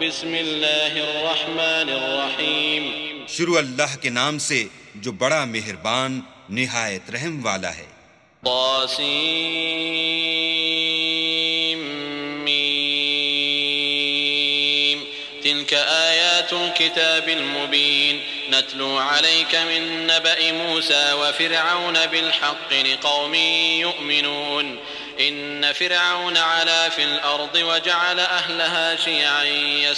बिस्मिल्लाहिर्रहमानिर्रहीम। शुरू अल्लाह के नाम से जो बड़ा मेहरबान निहायत रहम वाला है। तासीम मीम तिल्क आयातुल किताबिल मुबीन नत्लू अलैका मिन नबइ मूसा व फिरऔन बिल हक़्क़ लिक़ौमिन युमिनून इन्न फिरऔन अला फिल अर्दि व जअल अहलहा शियअन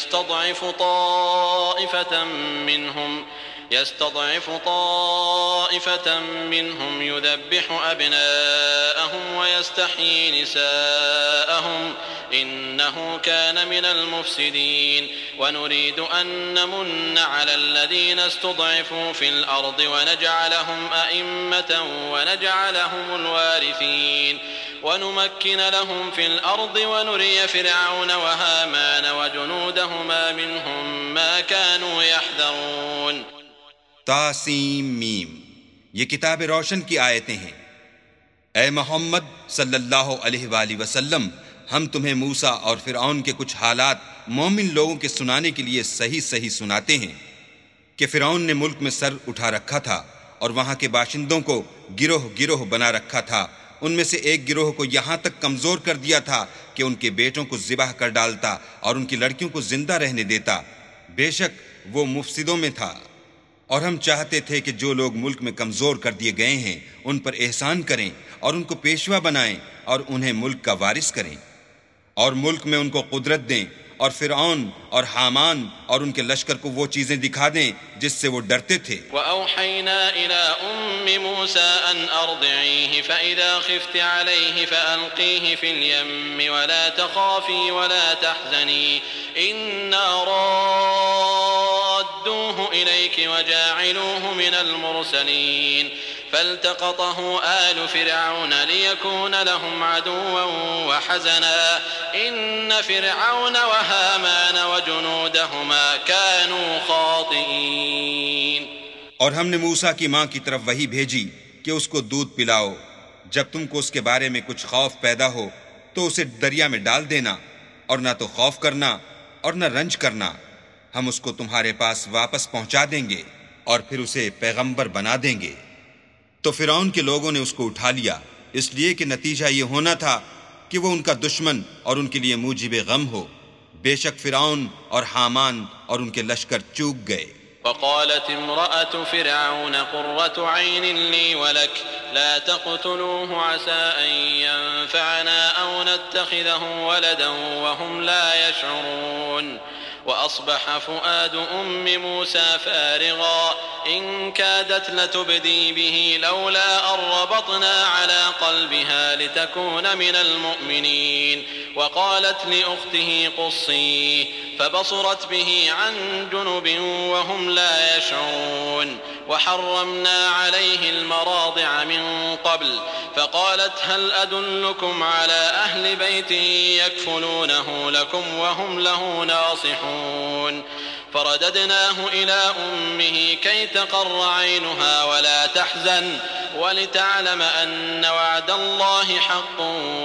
यस्तضعف طائفة منهم يذبح أبناءهم ويستحيي نساءهم إنه كان من المفسدين ونريد أن نمن على الذين استضعفوا في الأرض ونجعلهم أئمة ونجعلهم الوارثين ونمكن لهم في الأرض ونري فرعون وهامان وجنودهما منهم ما كانوا يحذرون। तासीम मीम ये किताब रोशन की आयतें हैं। ए मोहम्मद सल्लल्लाहु अलैहि वसल्लम, हम तुम्हें मूसा और फिरऔन के कुछ हालात मोमिन लोगों के सुनाने के लिए सही सही सुनाते हैं कि फिरऔन ने मुल्क में सर उठा रखा था और वहां के बाशिंदों को गिरोह गिरोह बना रखा था। उनमें से एक गिरोह को यहाँ तक कमजोर कर दिया था कि उनके बेटों को ज़िबाह कर डालता और उनकी लड़कियों को जिंदा रहने देता। बेशक वो मुफसिदों में था। और हम चाहते थे कि जो लोग मुल्क में कमज़ोर कर दिए गए हैं उन पर एहसान करें और उनको पेशवा बनाएं और उन्हें मुल्क का वारिस करें और मुल्क में उनको कुदरत दें और फिरऔन और हामान और उनके लश्कर को वो चीज़ें दिखा दें जिससे वो डरते थे। वअौहैना इला उम्मि मूसा अन अर्दिईहि फइज़ा खिफ्ति अलैहि फअल्क़ीहि फिल यम्मि वला तख़ाफ़ी वला तहज़नी इन्ना राद्दूहु इलैकि वजाइलूहु मिनल मुरसलीन فالتقطه آل فرعون ليكون لهم عدوا وحزنا إن فرعون وهامان وجنودهما كانوا خاطئين। और हमने मूसा की माँ की तरफ वही भेजी कि उसको दूध पिलाओ। जब तुमको उसके बारे में कुछ खौफ पैदा हो तो उसे दरिया में डाल देना और ना तो खौफ करना और न रंज करना। हम उसको तुम्हारे पास वापस पहुंचा देंगे और फिर उसे पैगंबर बना देंगे। तो फिरौन के लोगों ने उसको उठा लिया इसलिए कि नतीजा ये होना था कि वो उनका दुश्मन और उनके लिए मूजिबे गम हो। बेशक फिरौन और हामान और उनके लश्कर चूक गए। वक़ालत इम्रअतु फिरऔन क़ुर्रतु ऐन ली वलक ला तक़्तुलूहु असा अन यंफ़अना औ नत्तख़िज़हु वलदन वहुम ला यशऊरून। وأصبح فؤاد أم موسى فارغا إن كادت لتبدي به لولا أن ربطنا على قلبها لتكون من المؤمنين وقالت لأخته قصيه فبصرت به عن جنب وهم لا يشعرون وحرمنا عليه المراضع من قبل فقالت هل أدلكم على أهل بيت يكفلونه لكم وهم له ناصحون فرددناه إلى أمه كي تقر عينها ولا تحزن ولتعلم أن وعد الله حق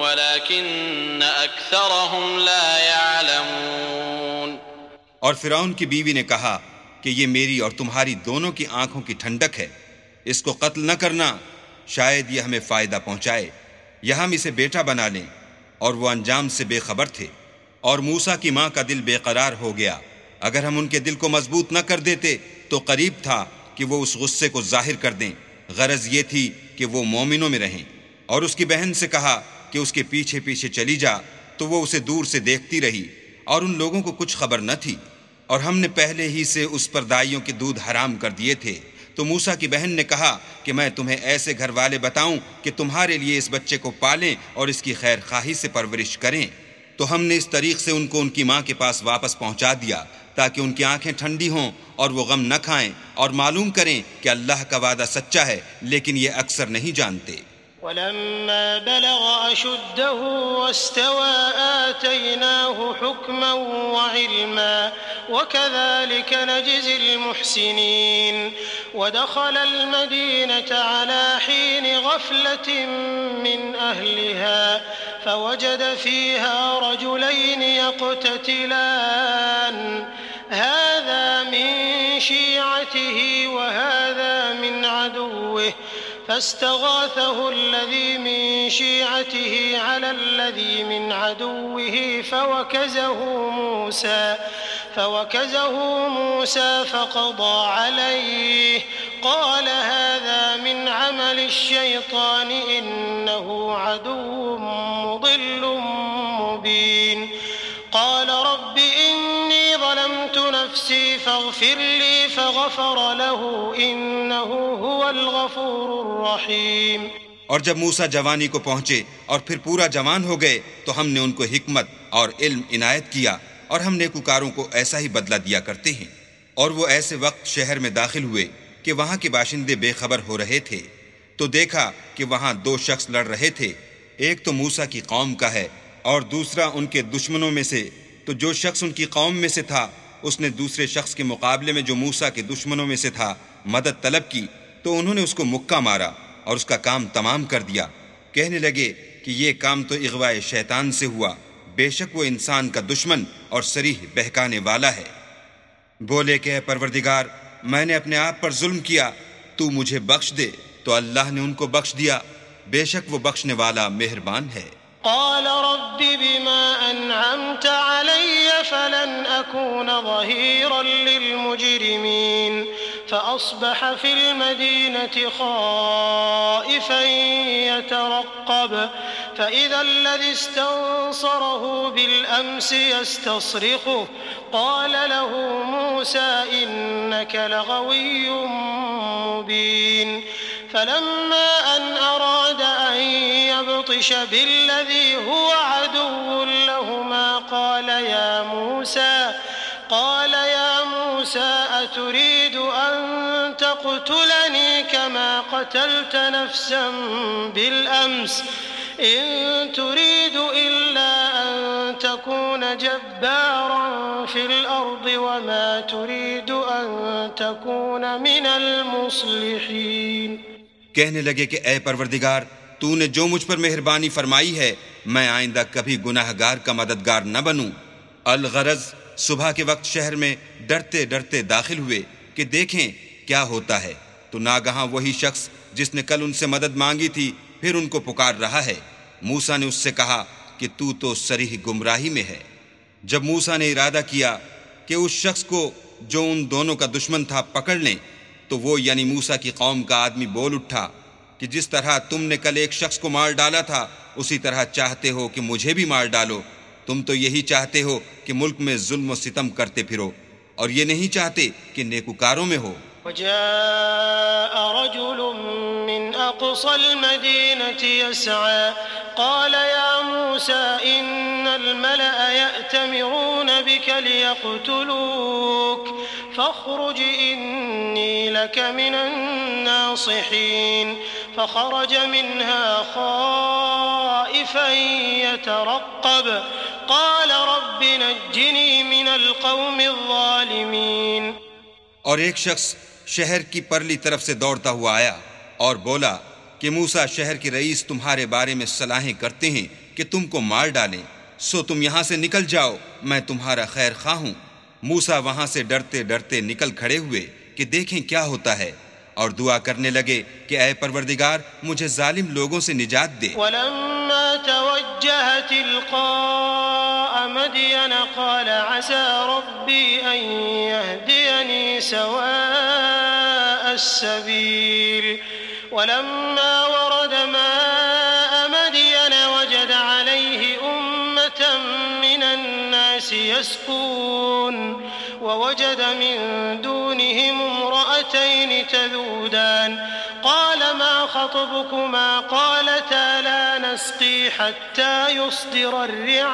ولكن أكثرهم لا يعلمون। और फिरौन की बीवी ने कहा कि ये मेरी और तुम्हारी दोनों की आंखों की ठंडक है, इसको कत्ल न करना, शायद ये हमें फायदा पहुंचाए या हम इसे बेटा बना लें। और वो अंजाम से बेखबर थे। और मूसा की माँ का दिल बेकरार हो गया। अगर हम उनके दिल को मजबूत न कर देते तो करीब था कि वो उस गुस्से को जाहिर कर दें। गरज ये थी कि वो मोमिनों में रहें। और उसकी बहन से कहा कि उसके पीछे पीछे चली जा, तो वो उसे दूर से देखती रही और उन लोगों को कुछ खबर न थी। और हमने पहले ही से उस पर दाइयों के दूध हराम कर दिए थे। तो मूसा की बहन ने कहा कि मैं तुम्हें ऐसे घर वाले बताऊं कि तुम्हारे लिए इस बच्चे को पालें और इसकी खैर खाही से परवरिश करें। तो हमने इस तरीक से उनको उनकी माँ के पास वापस पहुंचा दिया ताकि उनकी आंखें ठंडी हों और वो गम न खाएं और मालूम करें कि अल्लाह का वादा सच्चा है, लेकिन ये अक्सर नहीं जानते। वलम्मा बलग अशुद्धहु वस्तवा आतैनाहु हुक्मन व इल्मा वकज़ालिक नजज़िल मुहसिनीन वदखल अलमदीनत अला हीन गफलतिन मिन अहलिहा फवजद फीहा रजुलैन यक़ततिलान شيعته وهذا من عدوه فاستغاثه الذي من شيعته على الذي من عدوه فوكزه موسى فقضى عليه قال هذا من عمل الشيطان إنه عدو مضل مبين قال رب إني ظلمت نفسي فاغفر لي فغفر له إنه هو الغفور الرحيم। और जब मूसा जवानी को पहुंचे और फिर पूरा जवान हो गए तो हमने उनको हिकमत और इल्म इनायत किया और हम नेकुकारों को ऐसा ही बदला दिया करते हैं। और वो ऐसे वक्त शहर में दाखिल हुए कि वहां के बाशिंदे बेखबर हो रहे थे तो देखा कि वहां दो शख्स लड़ रहे थे, एक तो मूसा की कौम का है और दूसरा उनके दुश्मनों में से। तो जो शख्स उनकी कौम में से था उसने दूसरे शख्स के मुकाबले में जो मूसा के दुश्मनों में से था मदद तलब की तो उन्होंने उसको मुक्का मारा और उसका काम तमाम कर दिया। कहने लगे कि ये काम तो इग़वाए शैतान से हुआ, बेशक वो इंसान का दुश्मन और सरीह बहकाने वाला है। बोले कि परवरदिगार मैंने अपने आप पर जुल्म किया, तू मुझे बख्श दे। तो अल्लाह ने उनको बख्श दिया, बेशक वो बख्शने वाला मेहरबान है। قال رب بما أنعمت علي فلن أكون ظهيرا للمجرمين فأصبح في المدينة خائفا يترقب فإذا الذي استنصره بالأمس يستصرخه قال له موسى إنك لغوي مبين فلما أن أراد أن يبطش بالذي هو عدو لهما قال يا موسى أتريد أن تقتلني كما قتلت نفسا بالأمس إن تريد إلا أن تكون جبارا في الأرض وما تريد أن تكون من المصلحين। कहने लगे कि ऐ परवरदिगार तूने जो मुझ पर मेहरबानी फरमाई है मैं आइंदा कभी गुनाहगार का मददगार न बनूं। अल-गरज सुबह के वक्त शहर में डरते डरते दाखिल हुए कि देखें क्या होता है तो नागहां वही शख्स जिसने कल उनसे मदद मांगी थी फिर उनको पुकार रहा है। मूसा ने उससे कहा कि तू तो सरीह गुमराही में है। जब मूसा ने इरादा किया कि उस शख्स को जो उन दोनों का दुश्मन था पकड़ लें तो वो यानी मूसा की कौम का आदमी बोल उठा कि जिस तरह तुमने कल एक शख्स को मार डाला था उसी तरह चाहते हो कि मुझे भी मार डालो। तुम तो यही चाहते हो कि मुल्क में जुल्म व सितम करते फिरो और ये नहीं चाहते कि नेकुकारों में हो। وجاء رجل من أقصى المدينة يسعى قال يا موسى إن الملأ يأتمرون بك ليقتلوك فاخرج إني لك من الناصحين فخرج منها خائفا يترقب قال رب نجني من القوم الظالمين। और एक शख्स शहर की परली तरफ से दौड़ता हुआ आया और बोला कि मूसा शहर के रईस तुम्हारे बारे में सलाहें करते हैं कि तुमको मार डालें, सो तुम यहाँ से निकल जाओ, मैं तुम्हारा खैर खा हूँ। मूसा वहां से डरते डरते निकल खड़े हुए कि देखें क्या होता है और दुआ करने लगे कि ऐ परवरदिगार मुझे जालिम लोगों से निजात दे। वलम्मा तवज्जह तिलक़ा मदयन क़ाल असा रब्बी अन यहदियनी सवाअस-सबील वलम्मा वरद माअ मदयन वजद अलैहि उम्मतन मिनन नास यस्कून ववजद मिन दूनिहिम इम्रअतैन तज़ूदान قال ما خطبكما قالتا لا نسقي حتى يصدر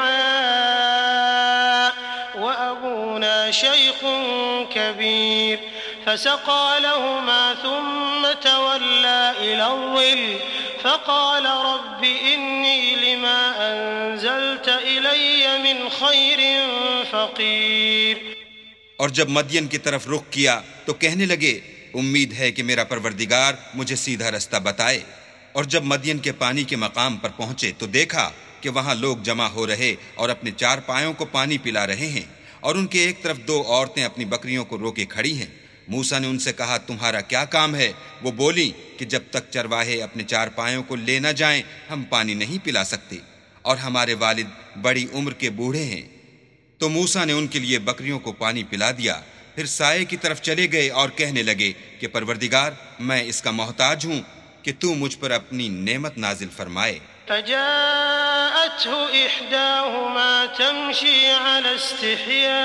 الرعاء وأبونا شيخ كبير فسقى لهما ثم تولى إلى الظل فقال رب إني لما أنزلت إلي من خير فقير। और जब मदियन की तरफ रुख किया तो कहने लगे उम्मीद है कि मेरा परवरदिगार मुझे सीधा रास्ता बताए। और जब मदियन के पानी के मकाम पर पहुंचे तो देखा कि वहां लोग जमा हो रहे और अपने चार पायों को पानी पिला रहे हैं और उनके एक तरफ दो औरतें अपनी बकरियों को रोके खड़ी हैं। मूसा ने उनसे कहा, तुम्हारा क्या काम है? वो बोली कि जब तक चरवाहे अपने चारपायों को ले न जाएं, हम पानी नहीं पिला सकते, और हमारे वालिद बड़ी उम्र के बूढ़े हैं। तो मूसा ने उनके लिए बकरियों को पानी पिला दिया। फिर साये की तरफ चले गए और कहने लगे कि परवरदिगार, मैं इसका मोहताज हूँ कि तू मुझ पर अपनी नेमत नाजिल फरमाए। फजाअतहु इहदाहुमा तमशी अला इस्तिहया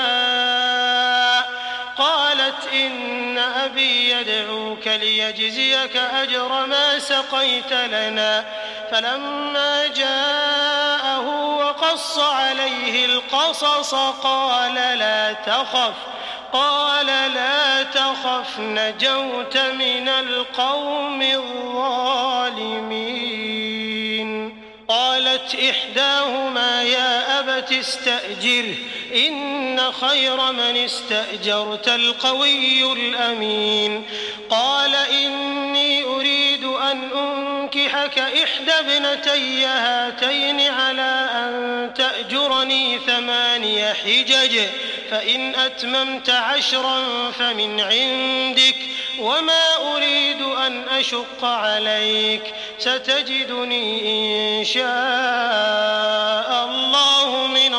क़ालत इन्न अबी यदऊक लियजज़ियक अजर मा सक़ैत लना फलम्मा जाअहु वक़स्स अलैहि अलक़सस قال لا تخف نجوت من القوم الظالمين قالت إحداهما يا أبت استأجره إن خير من استأجرت القوي الأمين قال إني أريد أن أنكحك إحدى ابنتي هاتين على أن تأجرني 8 حجج فإن أتممت 10 فمن عندك وما أريد أن أشق عليك ستجدني إن شاء الله من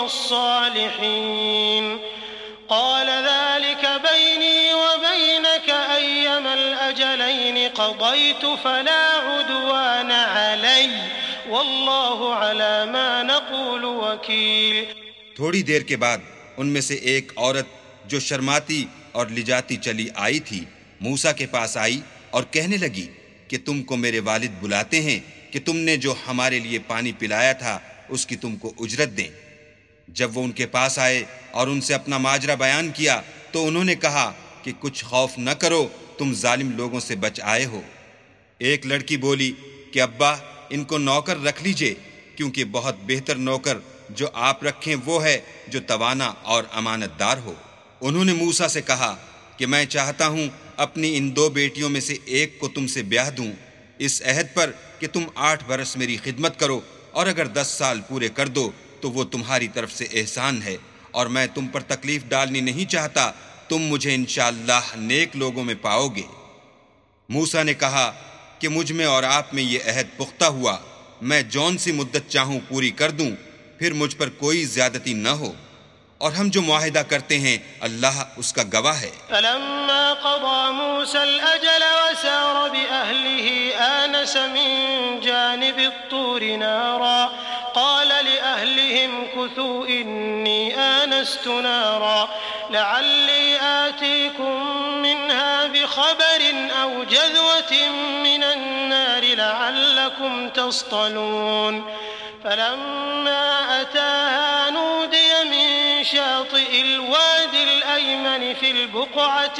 الصالحين قال ذلك بيني وبينك أيما الأجلين قضيت فلا عدوان علي والله على ما نقول وكيل। थोड़ी देर के बाद उनमें से एक औरत जो शर्माती और लिजाती चली आई थी, मूसा के पास आई और कहने लगी कि तुमको मेरे वालिद बुलाते हैं कि तुमने जो हमारे लिए पानी पिलाया था उसकी तुमको उजरत दें। जब वो उनके पास आए और उनसे अपना माजरा बयान किया तो उन्होंने कहा कि कुछ खौफ न करो, तुम जालिम लोगों से बच आए हो। एक लड़की बोली कि अब्बा, इनको नौकर रख लीजिए, क्योंकि बहुत बेहतर नौकर जो आप रखें वो है जो तवाना और अमानतदार हो। उन्होंने मूसा से कहा कि मैं चाहता हूँ अपनी इन 2 बेटियों में से एक को तुमसे ब्याह दूं, इस अहद पर कि तुम 8 बरस मेरी खिदमत करो, और अगर 10 साल पूरे कर दो तो वो तुम्हारी तरफ से एहसान है, और मैं तुम पर तकलीफ डालनी नहीं चाहता। तुम मुझे इंशाअल्लाह नेक लोगों में पाओगे। मूसा ने कहा कि मुझ में और आप में ये अहद पुख्ता हुआ, मैं जौन सी मुद्दत चाहूँ पूरी कर दूं, फिर मुझ पर कोई ज्यादती न हो, और हम जो मुआहिदा करते हैं अल्लाह उसका गवाह है। फलम्मा क़ज़ा मूसा अल-अजल वसार बिअहलिही आनस मिन जानिबि त्तूरि नारा क़ाल लिअहलिहिम कुथू इन्नी आनस्तु नारा लअल्ली आतीकुम मिन्हा बिख़बरिन औ जज़वतिन मिनन नारि लअल्लकुम तस्तलून फलम्मा अताहा नूदिय मिन शातिइ الوادي الأيمن في البقعة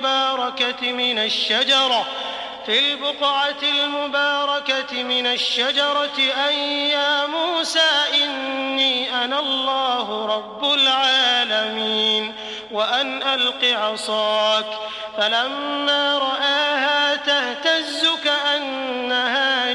المباركة من الشجرة أن يا موسى إني أنا الله رب العالمين وأن ألق عصاك فلما رآها تهتز كأنها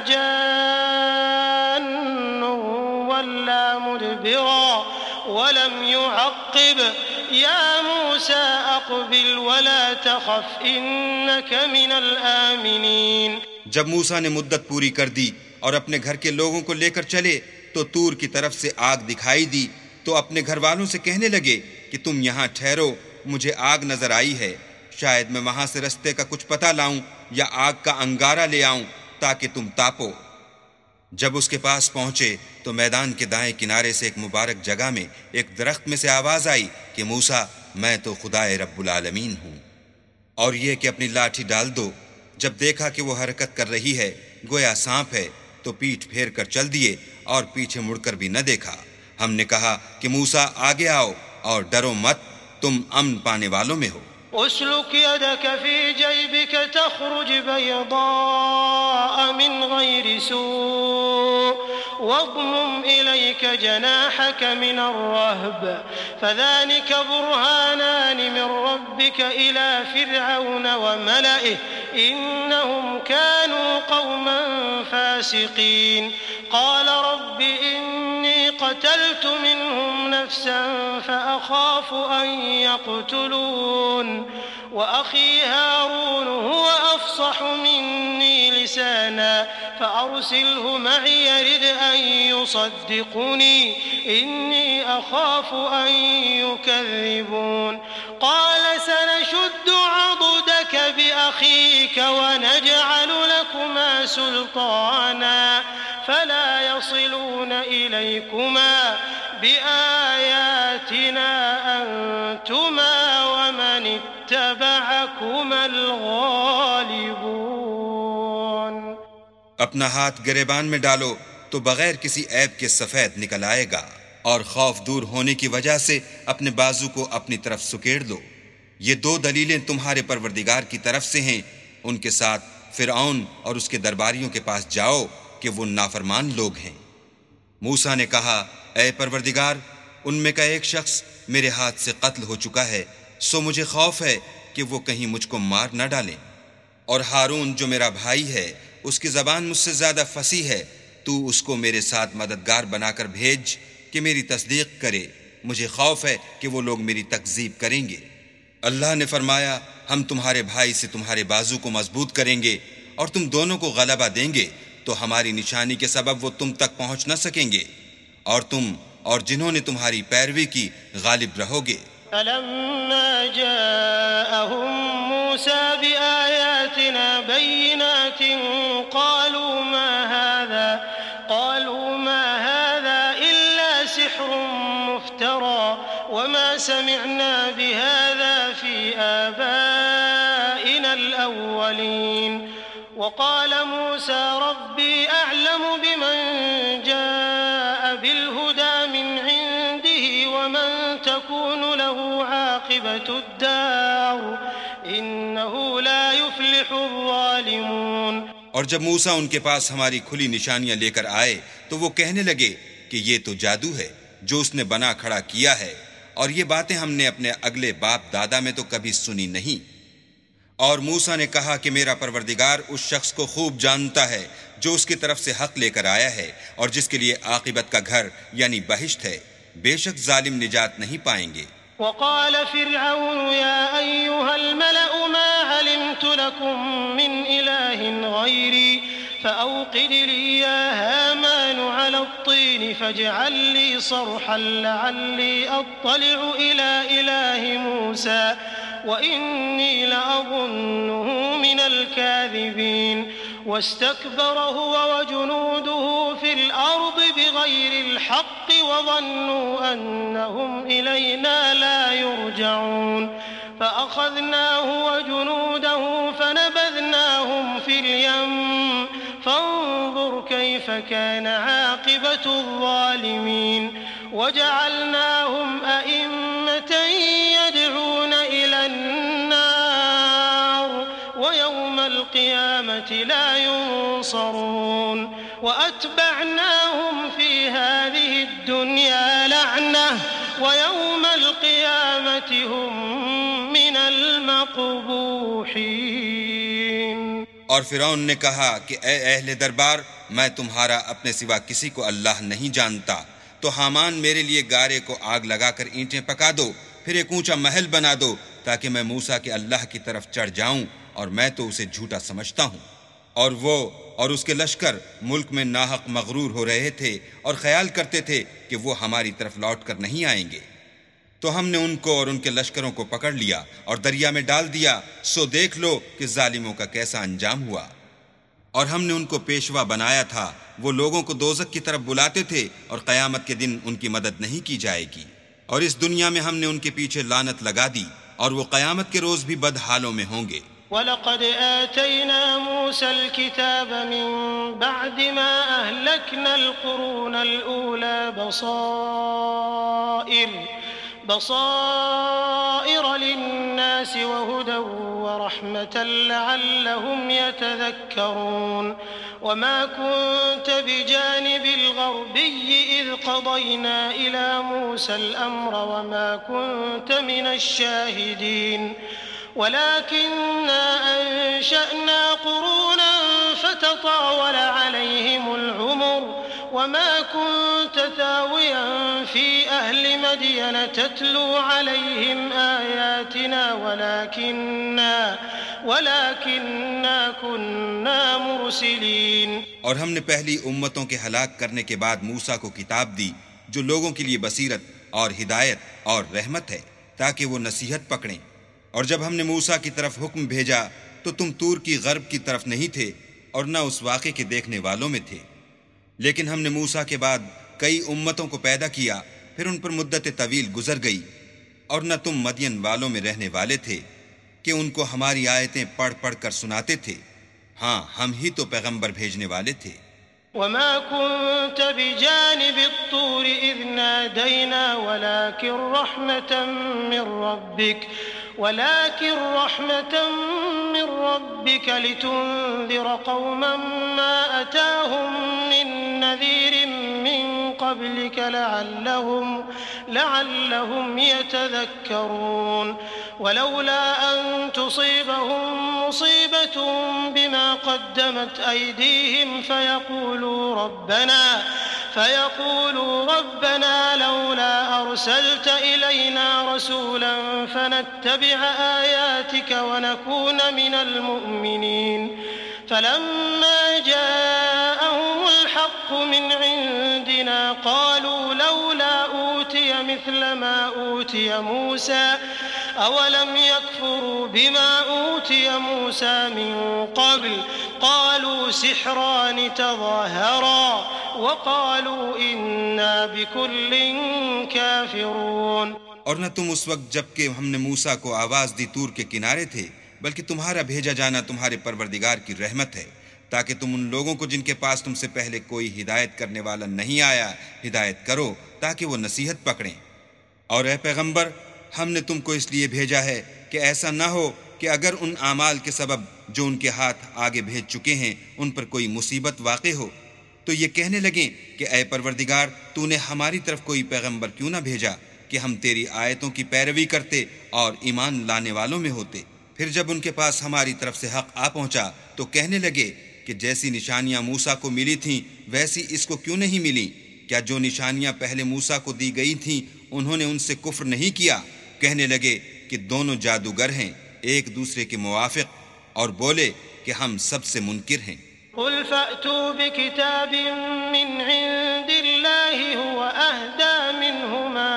جان ولا مدبرا ولم يعقب या मूसा अक़बिल वला तख़फ़ इन्नक मिनल आमिनीन। जब मूसा ने मुद्दत पूरी कर दी और अपने घर के लोगों को लेकर चले तो तूर की तरफ से आग दिखाई दी, तो अपने घर वालों से कहने लगे कि तुम यहाँ ठहरो, मुझे आग नजर आई है, शायद मैं वहां से रास्ते का कुछ पता लाऊं या आग का अंगारा ले आऊं ताकि तुम तापो। जब उसके पास पहुंचे तो मैदान के दाएं किनारे से एक मुबारक जगह में एक दरख्त में से आवाज आई कि मूसा, मैं तो खुदाए रब्बुल आलमीन हूँ, और ये कि अपनी लाठी डाल दो। जब देखा कि वो हरकत कर रही है गोया सांप है, तो पीठ फेर कर चल दिए और पीछे मुड़कर भी न देखा। हमने कहा कि मूसा आगे आओ और डरो मत, तुम अमन पाने वालों में हो। उसलुक यदक फी जैबिक तखरुज बैदाअ मिन गैरि सूअ वज़्मुम इलैक जनाहक मिनर रहब फज़ालिक बुरहानान मिन रब्बिक इला फ़िरऔन व मलइहि इन्नहुम कानू क़ौमन फ़ासिक़ीन क़ाल रब्बि इन्नी قتلت منهم نفسا فأخاف أن يقتلون وأخي هارون هو أفصح مني لسانا فأرسله معي يرد أن يصدقني إني أخاف أن يكذبون قال سنشد عضدك بأخيك ونجعل لكما سلطانا فلا يصلون إليكما بآياتنا أنتما ومن اتبعكما الغالبون। अपना हाथ गिरेबान में डालो तो बगैर किसी ऐब के सफेद निकल आएगा और खौफ दूर होने की वजह से अपने बाजू को अपनी तरफ सुकेड़ लो। ये दो दलीलें तुम्हारे परवरदिगार की तरफ से हैं। उनके साथ फिरऔन और उसके दरबारियों के पास जाओ कि वो नाफरमान लोग हैं। मूसा ने कहा, ऐ परवरदिगार, उनमें का एक शख्स मेरे हाथ से कत्ल हो चुका है, सो मुझे खौफ है कि वो कहीं मुझको मार न डालें। और हारून जो मेरा भाई है, उसकी ज़बान मुझसे ज़्यादा फसी है, तू उसको मेरे साथ मददगार बनाकर भेज कि मेरी तस्दीक करे। मुझे खौफ है कि वो लोग मेरी तकज़ीब करेंगे। अल्लाह ने फरमाया, हम तुम्हारे भाई से तुम्हारे बाजू को मजबूत करेंगे और तुम दोनों को गलबा देंगे, तो हमारी निशानी के सबब वो तुम तक पहुंच न सकेंगे और तुम और जिन्होंने तुम्हारी पैरवी की गालिब रहोगे। फलम्मा जाअहुम मूसा बिआयातिना बय्यिनातिन क़ालू मा हाज़ा इल्ला सिह्रुन मुफ्तरा वमा समिअना बिहाज़ा फ़ी आबाइना अल-अव्वलीन वक़ाल मूसा रब्बी अअलमु बिमन जाअ बिलहुदा मिन इंदिही वमन तकूनु लहू आक़िबतुद्दार इन्नहु ला युफ़्लिहुज़्ज़ालिमून। और जब मूसा उनके पास हमारी खुली निशानियां लेकर आए तो वो कहने लगे कि ये तो जादू है जो उसने बना खड़ा किया है, और ये बातें हमने अपने अगले बाप दादा में तो कभी सुनी नहीं। और मूसा ने कहा कि मेरा परवरदिगार उस शख्स को खूब जानता है जो उसकी तरफ से हक लेकर आया है और जिसके लिए आक़िबत का घर यानी बहिश्त है। बेशक जालिम निजात नहीं पाएंगे। वक़ाल फ़िरऔन या अय्युहल मलअ मा अलिमतु लकुम मिन इलाहिन गैरी फ़अौक़िद ली या हामान अला त्तीन फ़जअल ली सरहन लअल्ली अत्तलिअ इला इलाहि मूसा वइन्नी लअज़ुन्नुहु मिनल काज़िबीन वस्तकबर हुव वजुनूदुहु फ़िल अर्द बिग़ैरिल हक़्क़ वज़न्नु अन्नहुम इलैना ला युरजऊन फ़अख़ज़नाहु वजुनूदहु फ़नबذनाहुम फ़िल यम फ़न्ज़ुर कैफ़ कान आक़िबतुज़्ज़ालिमीन वजअलनाहुम अइम्मतन यदऊन इलन्नार वयौमल क़ियामति ला युनصرون वअत्बअनाहुम फ़ी हाज़िहि दुन्या लअनह वयौमल क़ियामति हुम मिनल मक़बूहीन। और फिरौन ने कहा कि ए अहले दरबार, मैं तुम्हारा अपने सिवा किसी को अल्लाह नहीं जानता, तो हामान मेरे लिए गारे को आग लगाकर ईंटें पका दो, फिर एक ऊंचा महल बना दो ताकि मैं मूसा के अल्लाह की तरफ चढ़ जाऊं, और मैं तो उसे झूठा समझता हूं। और वो और उसके लश्कर मुल्क में नाहक मगरूर हो रहे थे और ख्याल करते थे कि वो हमारी तरफ लौट कर नहीं आएंगे। तो हमने उनको और उनके लश्करों को पकड़ लिया और दरिया में डाल दिया। सो देख लो कि जालिमों का कैसा अंजाम हुआ। और हमने उनको पेशवा बनाया था, वो लोगों को दोज़ख की तरफ बुलाते थे और क़यामत के दिन उनकी मदद नहीं की जाएगी। और इस दुनिया में हमने उनके पीछे लानत लगा दी और वो क़यामत के रोज़ भी बदहालों में होंगे। वलक़द आतैना मूसल किताब मिन बअद मा अहलकनल क़ुरूनल ऊला बसाइर लिन्नास वहुदन वरहमतन लअल्लहुम यतज़क्करून वमा कुन्त बिजानिबिल ग़र्बिय्यि इज़ क़ज़यना इला मूसल अम्र वमा कुन्त मिनश शाहिदीन वलाकिन्ना अंशअना क़ुरूनन फ़ततावल अलैहिमुल उमर वमा कुन्त तावियन फी अहलि मदयन तत्लू अलैहिम आयातिना वलाकिन्ना कुन्ना मुरसिलीन। और हमने पहली उम्मतों के हलाक करने के बाद मूसा को किताब दी जो लोगों के लिए बसीरत और हिदायत और रहमत है, ताकि वो नसीहत पकड़ें। और जब हमने मूसा की तरफ हुक्म भेजा तो तुम तूर की गर्ब की तरफ नहीं थे और न उस वाक़े के देखने वालों में थे। लेकिन हमने मूसा के बाद कई उम्मतों को पैदा किया, फिर उन पर मुद्दत तवील गुजर गई, और न तुम मदियन वालों में रहने वाले थे कि उनको हमारी आयतें पढ़ पढ़ कर सुनाते थे। हाँ, हम ही तो पैगंबर भेजने वाले थे। वमा कुन्त बिजानिबि त्तूरि इज़ नादैना वलाकिन रहमतन मिन रब्बिक लितुन्ज़िर कौमन मा अताहुम मिन नज़ीरिन मिन क़ब्लिक लअल्लहुम यतज़क्करून। वलौला अन तुसीबहुम मुसीबतुन बिमा क़द्दमत अयदीहिम فيقولوا ربنا لولا أرسلت إلينا رسولا فنتبع آياتك ونكون من المؤمنين فلما جاءهم الحق من عندنا قالوا لولا أوتي مثل ما أوتي موسى أولم يكفروا بما أوتي موسى من قبل قالوا سحران تظاهرا وقالوا إنا بكل كافرون। और न तुम उस वक्त जबकि हमने मूसा को आवाज दी तूर के किनारे थे, बल्कि तुम्हारा भेजा जाना तुम्हारे परवरदिगार की रहमत है, ताकि तुम उन लोगों को जिनके पास तुमसे पहले कोई हिदायत करने वाला नहीं आया हिदायत करो, ताकि वो नसीहत पकड़ें। और ए पैगंबर, हमने तुमको इसलिए भेजा है कि ऐसा न हो कि अगर उन आमाल के सबब जो उनके हाथ आगे भेज चुके हैं उन पर कोई मुसीबत वाक़े हो तो ये कहने लगें कि ऐ परवरदिगार, तूने हमारी तरफ कोई पैगंबर क्यों न भेजा कि हम तेरी आयतों की पैरवी करते और ईमान लाने वालों में होते। फिर जब उनके पास हमारी तरफ से हक़ आ पहुँचा तो कहने लगे कि जैसी निशानियाँ मूसा को मिली थीं वैसी इसको क्यों नहीं मिली। क्या जो निशानियाँ पहले मूसा को दी गई थीं उन्होंने उनसे कुफ्र नहीं किया। कहने लगे कि दोनों जादूगर हैं एक दूसरे के मुवाफिक, और बोले कि हम सबसे मुनकिर हैं। कुल फ़अतू बिकिताबिन मिन इंदिल्लाहि हुवा अहदा मिन्हु मा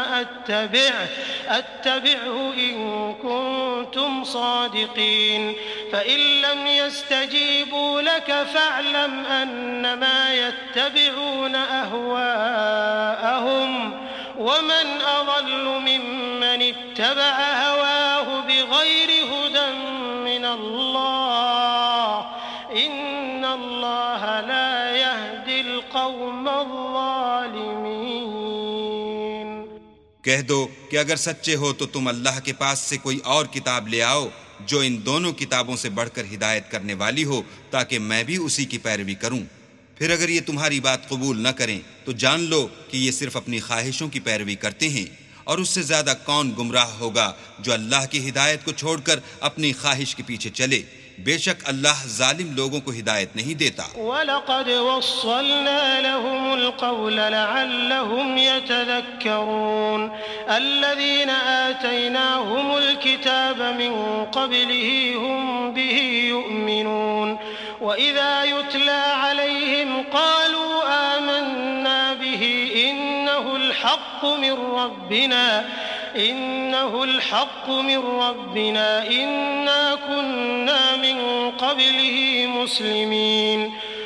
अत्तबि'हु इन कुंतुम सादिक़ीन फ़इन लम यस्तजीबू लक फ़अलम अन्नमा यत्तबि'ून अहवाअहुम वमन अज़ल्लु मिम्मन इत्तबअ हवाहु बिग़ैरि हुदन मिन अल्लाह इन्नल्लाह ला यहदिल क़ौमल ज़ालिमीन। कह दो कि अगर सच्चे हो तो तुम अल्लाह के पास से कोई और किताब ले आओ जो इन दोनों किताबों से बढ़कर हिदायत करने वाली हो, ताकि मैं भी उसी की पैरवी करूं। फिर अगर ये तुम्हारी बात कबूल न करें तो जान लो कि ये सिर्फ अपनी ख्वाहिशों की पैरवी करते हैं, और उससे ज्यादा कौन गुमराह होगा जो अल्लाह की हिदायत को छोड़कर अपनी ख्वाहिश के पीछे चले। बेशक अल्लाह जालिम लोगों को हिदायत नहीं देता। वलक़द वस्सलना लहुमुल क़ौल लअल्लहुम यतज़क्करून अल्लज़ीना आतैनाहुमुल किताब मिन क़ब्लिही हुम बिही युमिनून वइज़ा युतला अलैहिम क़ालू आमन्ना बिही इन्नहुल हक़्क़ु मिन रब्बिना इन्ना कुन्ना मिन क़ब्लिही मुस्लिमीन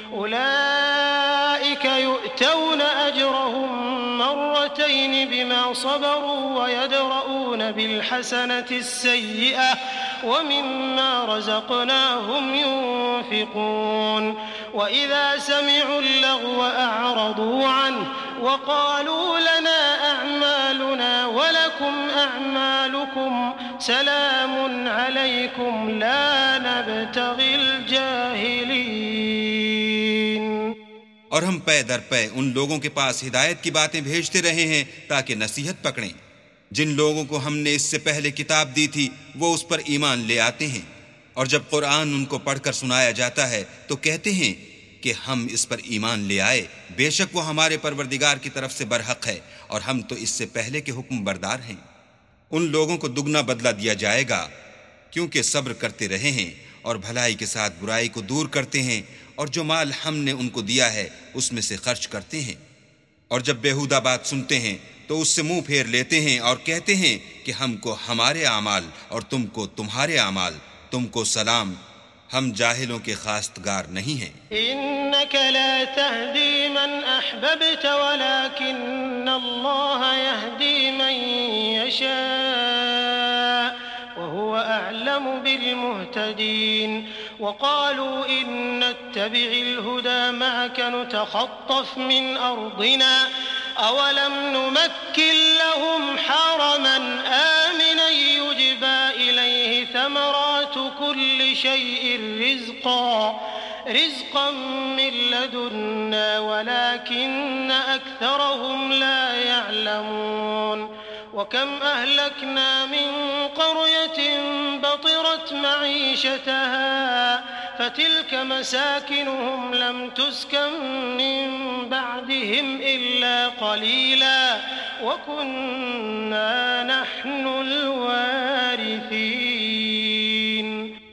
उलाइक यु'तौन अजरहुम मर्रतैन बिमा सबरू वयदरऊन बिलहसनति अस्सय्यिअह वमिम्मा रज़क़नाहुम युन्फ़िक़ून वइज़ा समि'ू अल्लग़्व अ'रदू अन्हु वक़ालू लना अअमालुना वलकुम अअमालुकुम सलामुन अलैकुम ला नब्तग़िल जाहिलीन। और हम पै दर पै उन लोगों के पास हिदायत की बातें भेजते रहे हैं ताकि नसीहत पकड़ें। जिन लोगों को हमने इससे पहले किताब दी थी वो उस पर ईमान ले आते हैं, और जब कुरान उनको पढ़कर सुनाया जाता है तो कहते हैं कि हम इस पर ईमान ले आए। बेशक वो हमारे परवरदिगार की तरफ से बरहक है और हम तो इससे पहले के हुक्म बरदार हैं। उन लोगों को दुगना बदला दिया जाएगा क्योंकि सब्र करते रहे हैं और भलाई के साथ बुराई को दूर करते हैं और जो माल हमने उनको दिया है उसमें से खर्च करते हैं। और जब बेहुदा बात सुनते हैं तो उससे मुंह फेर लेते हैं और कहते हैं कि हमको हमारे आमाल और तुमको तुम्हारे आमाल, तुमको सलाम, हम जाहिलों के खास्तगार नहीं हैं। इन्नक ला तहदी मन अहबब्त वलाकिन अल्लाह यहदी मन यशा वहुव अअलमु बिल मुहतदीन। वक़ालू इन नत्तबि'ल हुदा मअक नतख़त्तफ़ मिन अर्दिना अवलम नुमक्किन लहुम हरमन आमिना युजबा इलैहि थमरातु कुल्लि शैइन रिज़क़न मिन लदुन्ना वलाकिन्न अक्थरहुम ला यअलमून। वकम अहलकना मिन क़रयतिन बतिरत मईशतहा फतिल्क मसाकिनुहुम लम तुस्कन मिन बअदिहिम इल्ला क़लीला वकुन्ना नहनुल वारिसीन।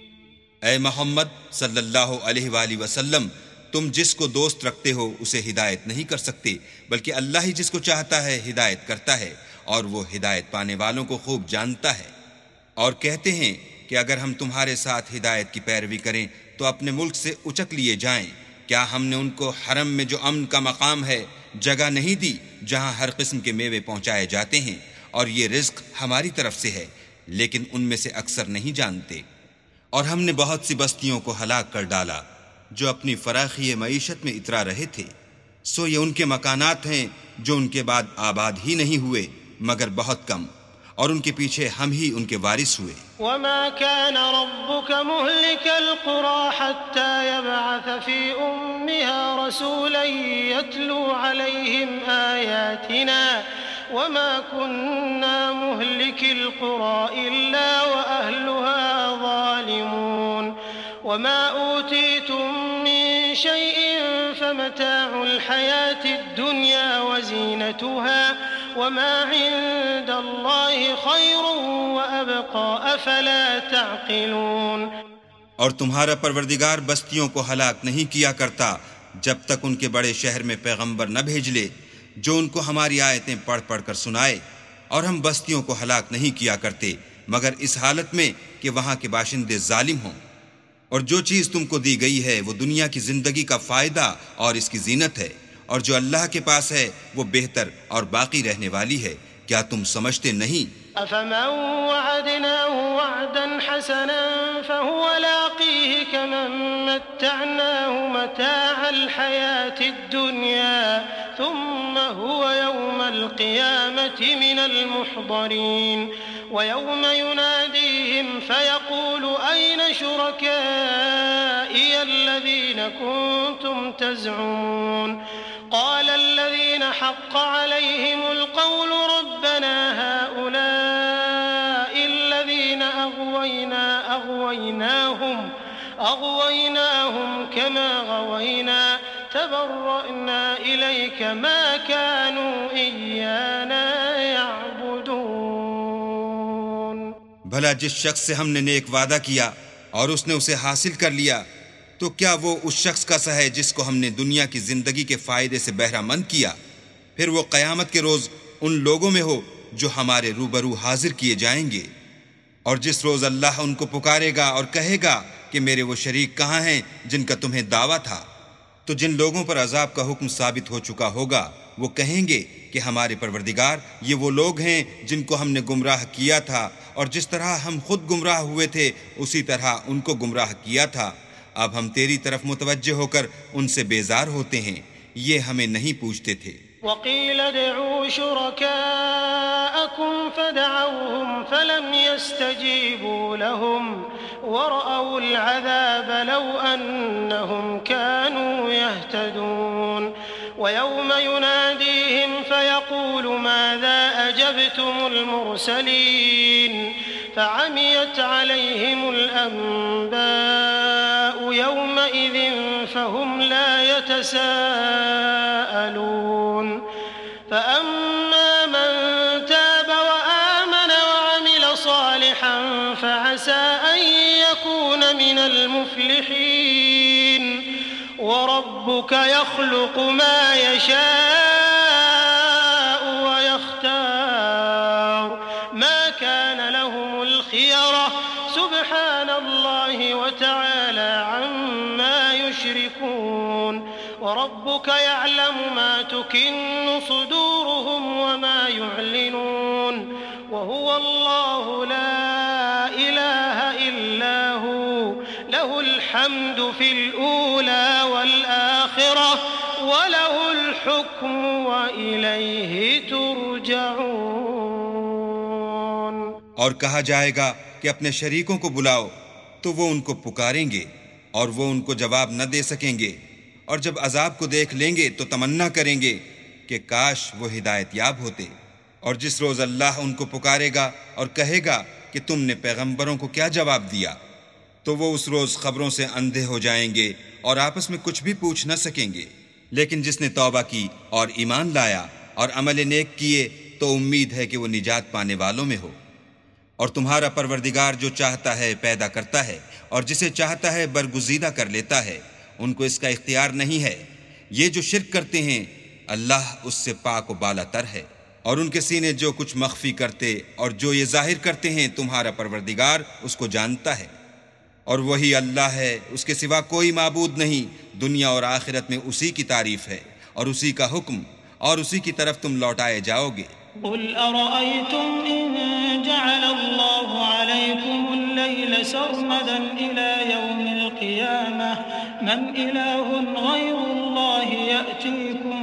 ऐ मोहम्मद सल्लल्लाहु अलैहि वसल्लम, तुम जिसको दोस्त रखते हो उसे हिदायत नहीं कर सकते, बल्कि अल्लाह ही जिसको चाहता है हिदायत करता है और वो हिदायत पाने वालों को खूब जानता है। और कहते हैं कि अगर हम तुम्हारे साथ हिदायत की पैरवी करें तो अपने मुल्क से उचक लिए जाएं। क्या हमने उनको हरम में जो अमन का मकाम है जगह नहीं दी जहां हर किस्म के मेवे पहुंचाए जाते हैं, और ये रिज्क हमारी तरफ से है, लेकिन उनमें से अक्सर नहीं जानते। और हमने बहुत सी बस्तियों को हलाक कर डाला जो अपनी फराखी मईशत में इतरा रहे थे, सो ये उनके मकानात हैं जो उनके बाद आबाद ही नहीं हुए मगर बहुत कम, और उनके पीछे हम ही उनके वारिस हुए। वमा कान रब्बुक मुहलिकल कुरा हत्ता यबअथ फी उम्मिहा रसूलन यतलू अलैहिम आयातिना वमा कुन्ना मुहलिकिल कुरा इल्ला व अहलुहा ज़ालिमून। वमा ऊतीतुम मिन शैइन फमताउल हयातिद दुनिया व ज़ीनतुहा वमा इंदल्लाहि खैरुन व अबक़ा अफला तअक़िलून। और तुम्हारा परवरदिगार बस्तियों को हलाक नहीं किया करता जब तक उनके बड़े शहर में पैगंबर न भेज ले जो उनको हमारी आयतें पढ़ पढ़ कर सुनाए। और हम बस्तियों को हलाक नहीं किया करते मगर इस हालत में कि वहां के बाशिंदे जालिम हों। और जो चीज़ तुमको दी गई है वो दुनिया की जिंदगी का फायदा और इसकी जीनत है, और जो अल्लाह के पास है वो बेहतर और बाकी रहने वाली है। क्या तुम समझते नहीं? अफमन वअदनाहु वअदन हसनन फहुव लाक़ीहि कमन मत्तअनाहु मताअल हयातिद दुनिया थुम्मा हुव यौमल क़ियामति मिनल मुहदरीन। वयौम युनादीहिम फयक़ूलु अय्न शुरकाइय अल्लज़ीन कुन्तुम तज़अमून क़ाल अल्लज़ीन हक़्क़ अलैहिमुल क़ौलु रब्बना हाउलाइ अल्लज़ीन अग़वैनाहुम कमा ग़वैना तबर्रअना इलैक मा कानू इय्याना यअबुदून। भला जिस शख्स से हमने नेक वादा किया और उसने उसे हासिल कर लिया, तो क्या वो उस शख्स का सा है जिसको हमने दुनिया की जिंदगी के फायदे से बहरामंद किया? फिर वो क़यामत के रोज उन लोगों में हो जो हमारे रूबरू हाजिर किए जाएंगे। और जिस रोज अल्लाह उनको पुकारेगा और कहेगा कि मेरे वो शरीक कहाँ हैं जिनका तुम्हें दावा था, तो जिन लोगों पर अजाब का हुक्म साबित हो चुका होगा वो कहेंगे कि हमारे परवरदिगार, ये वो लोग हैं जिनको हमने गुमराह किया था, और जिस तरह हम खुद गुमराह हुए थे उसी तरह उनको गुमराह किया था। अब हम तेरी तरफ मुतवज्जे होकर उनसे बेजार होते हैं, ये हमें नहीं पूछते थे। वक़ील उदऊ शुरकाअकुम फदअऊहुम फलम यस्तजीबू लहुम वरअउल अज़ाब लौ अन्नहुम कानू यहतदून। वयौम युनादीहिम फयक़ूलु माज़ा अजबतुमुल मुरसलीन फ़अमियत अलैहिमुल अन्बाउ यौमइज़िन फ़हुम ला يتساءلون فأما من تاب وآمن وعمل صالحا فعسى أن يكون من المفلحين وربك يخلق ما يشاء ويختار ما كان لهم الخيرة سبحان الله وتعالى عما يشركون وربك يعلم ما تكن صدورهم وما يعلنون وهو الله لا إله إلا هو له الحمد في الأولى والآخرة وله الحكم وإليه ترجعون। और कहा जाएगा कि अपने शरीकों को बुलाओ, तो वो उनको पुकारेंगे और वो उनको जवाब न दे सकेंगे, और जब अजाब को देख लेंगे तो तमन्ना करेंगे कि काश वो हिदायत याब होते। और जिस रोज़ अल्लाह उनको पुकारेगा और कहेगा कि तुमने पैगंबरों को क्या जवाब दिया, तो वो उस रोज़ खबरों से अंधे हो जाएंगे और आपस में कुछ भी पूछ न सकेंगे। लेकिन जिसने तौबा की और ईमान लाया और अमल नेक किए तो उम्मीद है कि वो निजात पाने वालों में हो। और तुम्हारा परवरदिगार जो चाहता है पैदा करता है और जिसे चाहता है बरगुज़ीदा कर लेता है, उनको इसका इख्तियार नहीं है। ये जो शिर्क करते हैं अल्लाह उससे पाक व बालातर है, और उनके सीने जो कुछ मख्फी करते और जो ये जाहिर करते हैं तुम्हारा परवरदिगार उसको जानता है। और वही अल्लाह है, उसके सिवा कोई माबूद नहीं। दुनिया और आखिरत में उसी की तारीफ है और उसी का हुक्म, और उसी की तरफ तुम लौटाए जाओगे। قل أرأيتم إن جعل الله عليكم الليل سرمدا إلى يوم القيامة من إله غير الله يأتيكم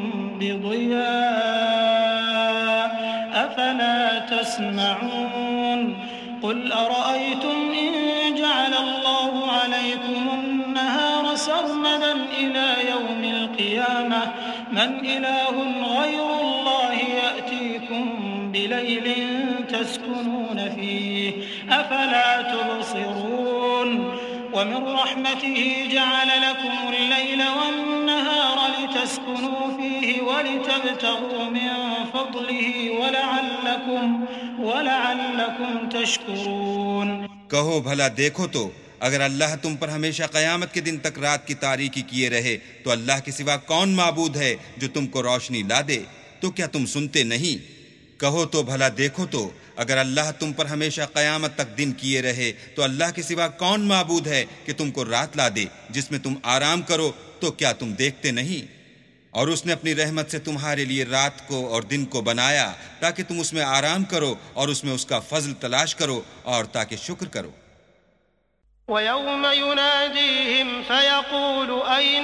بضياء أفلا تسمعون قل أرأيتم إن جعل الله عليكم النهار سرمدا إلى يوم القيامة من إله غير الله يأتيكم بليل تسكنون فيه أفلا تبصرون ومن رحمته جعل لكم الليل والنهار لتسكنوا فيه ولتبتغوا من فضله ولعلكم تشكرون। कहो भला देखो तो अगर अल्लाह तुम पर हमेशा क़यामत के दिन तक रात की तारीकी किए रहे तो अल्लाह के सिवा कौन माबूद है जो तुमको रोशनी ला दे? तो क्या तुम सुनते नहीं? कहो तो भला देखो तो अगर अल्लाह तुम पर हमेशा क़यामत तक दिन किए रहे तो अल्लाह के सिवा कौन माबूद है कि तुमको रात ला दे जिसमें तुम आराम करो? तो क्या तुम देखते नहीं? और उसने अपनी रहमत से तुम्हारे लिए रात को और दिन को बनाया ताकि तुम उसमें आराम करो और उसमें उसका फजल तलाश करो और ताकि शुक्र करो। ويوم يناديهم فيقول أين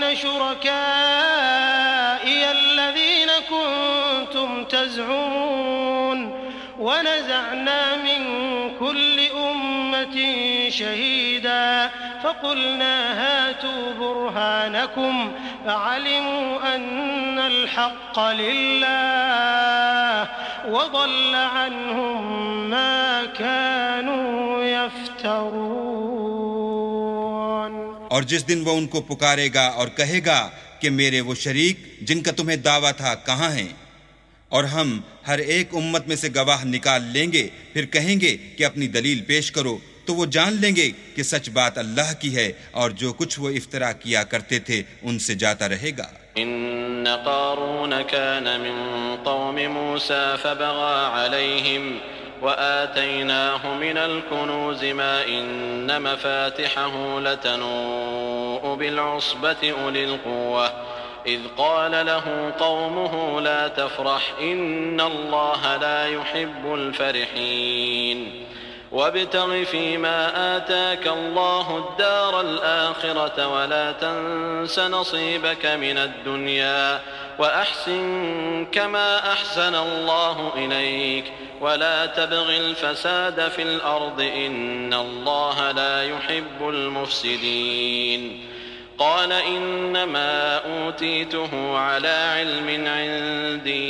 شركائي الذين كنتم تزعمون ونزعنا من كل أمة شهيدا فقلنا هاتوا برهانكم فعلموا أن الحق لله وضل عنهم ما كانوا يفترون। और जिस दिन वो उनको पुकारेगा और कहेगा कि मेरे वो शरीक जिनका तुम्हें दावा था कहाँ हैं, और हम हर एक उम्मत में से गवाह निकाल लेंगे, फिर कहेंगे कि अपनी दलील पेश करो, तो वो जान लेंगे कि सच बात अल्लाह की है और जो कुछ वो इफ्तरा किया करते थे उनसे जाता रहेगा। इन्न क़ारून कान मिन क़ौम मूसा फ़बग़ा अलैहिम वआतैनाहु मिनल कुनूज़ मा इन्न मफ़ातिहहु लतनूअु बिलउस्बति उलिल क़ुव्वह إذ قال له قومه لا تفرح إن الله لا يحب الفرحين وابتغ فيما آتاك الله الدار الآخرة ولا تنس نصيبك من الدنيا وأحسن كما أحسن الله إليك ولا تبغ الفساد في الأرض إن الله لا يحب المفسدين قال إنما أوتيته على علم عندي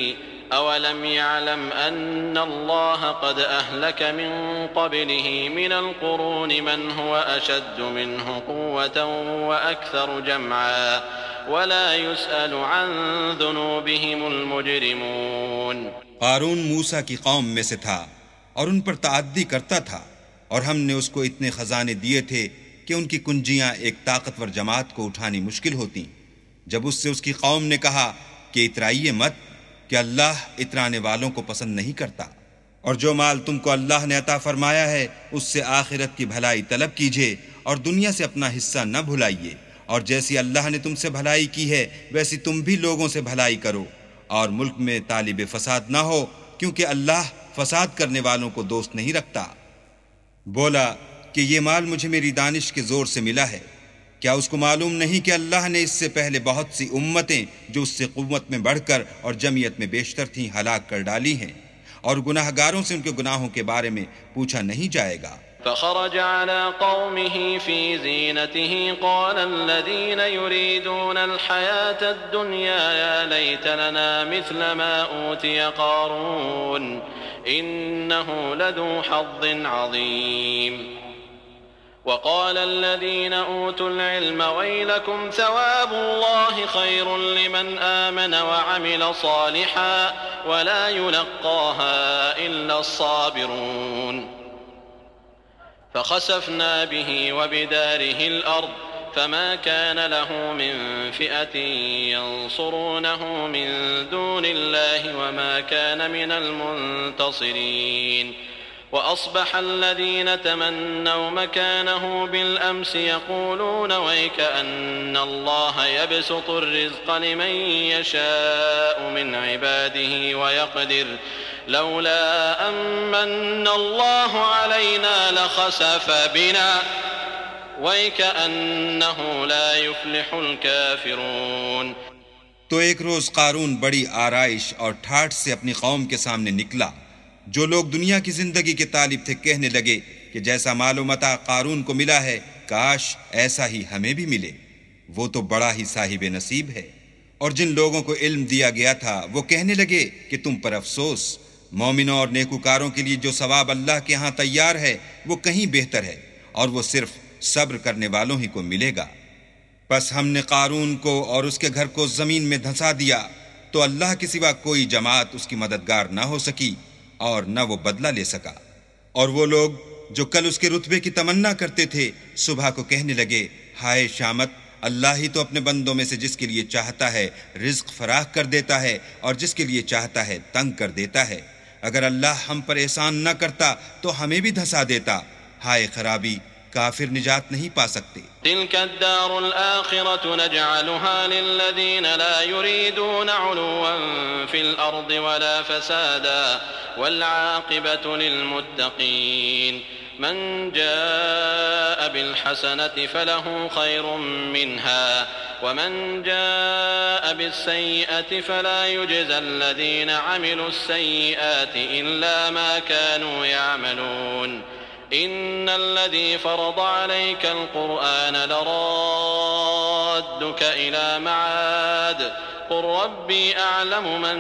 أولم يعلم أن الله قد أهلك من قبله من القرون من هو أشد منه قوة وأكثر جمعا ولا يسأل عن ذنوبهم المجرمون. कारून मूसा की कौम में से था और उन पर ताअद्दी करता था, और हमने उसको इतने खजाने दिए थे कि उनकी कुंजियां एक ताकतवर जमात को उठानी मुश्किल होती। जब उससे उसकी कौम ने कहा कि इतराइए मत, कि अल्लाह इतराने वालों को पसंद नहीं करता, और जो माल तुमको अल्लाह ने अता फरमाया है उससे आखिरत की भलाई तलब कीजिए और दुनिया से अपना हिस्सा न भुलाइए, और जैसी अल्लाह ने तुमसे भलाई की है वैसी तुम भी लोगों से भलाई करो, और मुल्क में तालिब फसाद ना हो, क्योंकि अल्लाह फसाद करने वालों को दोस्त नहीं रखता। बोला कि ये माल मुझे मेरी दानिश के जोर से मिला है, क्या उसको मालूम नहीं कि अल्लाह ने इससे पहले बहुत सी उम्मतें जो उससे कुव्वत में बढ़कर और जमीयत में बेशतर थीं हलाक कर डाली हैं, और गुनाहगारों से उनके गुनाहों के बारे में पूछा नहीं जाएगा। فخرج على قومه في زينته قال الذين يريدون الحياة الدنيا يا ليت لنا مثل ما أوتي قارون إنه لذو حظ عظيم. وقال الذين أوتوا العلم ويلكم ثواب الله خير لمن آمن وعمل صالحا ولا يلقاها إلا الصابرون. فخسفنا به وبداره الأرض فما كان له من فئة ينصرونه من دون الله وما كان من المنتصرين. وأصبح الذين تمنوا مكانه بالأمس يقولون ويكأن الله يبسط الرزق لمن يشاء من عباده ويقدر لولا أمن الله علينا لخسف بنا ويكأنه لا يفلح الكافرون. तो एक रोज कारून बड़ी आराइश और ठाठ से अपनी कौम के सामने निकला। जो लोग दुनिया की जिंदगी के तालिब थे कहने लगे कि जैसा मालो मता कारून को मिला है काश ऐसा ही हमें भी मिले, वो तो बड़ा ही साहिब नसीब है। और जिन लोगों को इल्म दिया गया था वो कहने लगे कि तुम पर अफसोस, मोमिनों और नेकुकारों के लिए जो सवाब अल्लाह के यहाँ तैयार है वो कहीं बेहतर है, और वो सिर्फ सब्र करने वालों ही को मिलेगा। बस हमने कारून को और उसके घर को जमीन में धंसा दिया, तो अल्लाह के सिवा कोई जमात उसकी मददगार ना हो सकी और न वो बदला ले सका। और वो लोग जो कल उसके रुतबे की तमन्ना करते थे सुबह को कहने लगे, हाय शामत, अल्लाह ही तो अपने बंदों में से जिसके लिए चाहता है रिज्क फराख कर देता है और जिसके लिए चाहता है तंग कर देता है। अगर अल्लाह हम पर एहसान न करता तो हमें भी धंसा देता। हाय खराबी, काफिर निजात नहीं पा सकते। तिल्क अद्दारुल आखिरतु नजअलुहा लिल्लज़ीन ला युरीदून उलुव्वन फिल अर्दि वला फसादा वल आक़िबतु लिलमुत्तक़ीन। मन जाअ बिल हसनति फलहु खैरुम मिन्हा वमन जाअ बिस्सय्यिअति फला युजज़ल्लज़ीन अमिलुस्सय्यिआति इल्ला मा कानू यअमलून। इन्नल्लज़ी फ़रज़ अलैकल क़ुरआन लराद्दुक इला मआद क़ुल रब्बी अअलमु मन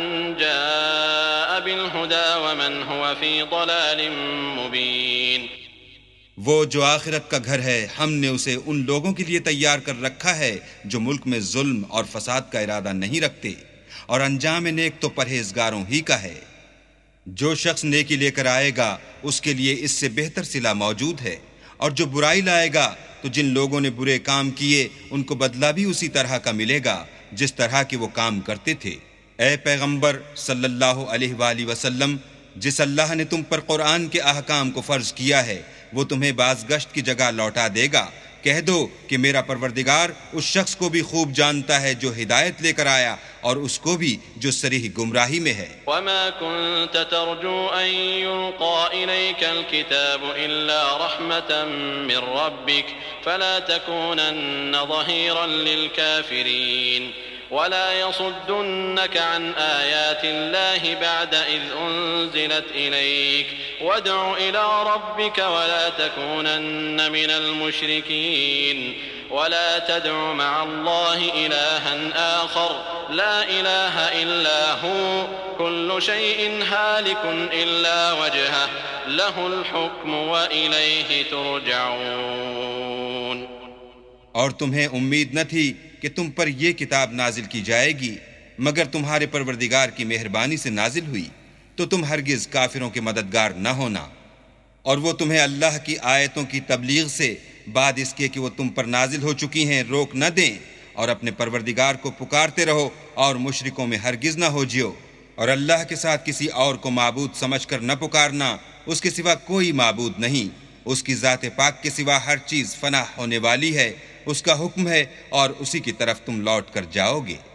जाअ बिलहुदा वमन हुव फ़ी ज़लालिम मुबीन। वो जो आखिरत का घर है हमने उसे उन लोगों के लिए तैयार कर रखा है जो मुल्क में जुल्म और फसाद का इरादा नहीं रखते, और अंजाम नेक तो परहेजगारों ही का है। जो शख्स नेकी लेकर आएगा उसके लिए इससे बेहतर सिला मौजूद है, और जो बुराई लाएगा तो जिन लोगों ने बुरे काम किए उनको बदला भी उसी तरह का मिलेगा जिस तरह के वो काम करते थे। ए पैगंबर सल्लल्लाहु अलैहि वसल्लम, जिस अल्लाह ने तुम पर कुरान के अहकाम को फर्ज किया है वो तुम्हें बाज़गश्त की जगह लौटा देगा। कह दो कि मेरा परवरदिगार उस शख्स को भी खूब जानता है जो हिदायत लेकर आया और उसको भी जो सरीह गुमराही में है। वमा कुन्त तर्जू अन युल्क़ा इलैकल किताबु इल्ला रहमतन मिन रब्बिक फला तकूनन्न ज़हीरन लिल काफिरीन वला यसुद्दुन्नक अन आयातिल्लाहि बअद इज़ उन्ज़िलत इलैक वद्उ इला रब्बिक वला तकूनन्न मिनल मुश्रिकीन वला तदउ मअल्लाहि इलाहन आखर ला इलाहा इल्ला हु कुल्लु शैइन हालिकुन इल्ला वजहह लहुल हुक्म व इलैहि तुरजऊन। और तुम्हें उम्मीद न थी कि तुम पर यह किताब नाजिल की जाएगी मगर तुम्हारे परवरदिगार की मेहरबानी से नाजिल हुई, तो तुम हरगिज काफिरों के मददगार न होना। और वो तुम्हें अल्लाह की आयतों की तबलीग से बाद इसके कि वो तुम पर नाजिल हो चुकी हैं रोक न दें, और अपने परवरदिगार को पुकारते रहो और मुशरिकों में हरगिज न हो जियो। और अल्लाह के साथ किसी और को माबूद समझकर न पुकारना, उसके सिवा कोई माबूद नहीं। उसकी ज़ात पाक के सिवा हर चीज़ फनाह होने वाली है, उसका हुक्म है और उसी की तरफ तुम लौट कर जाओगे।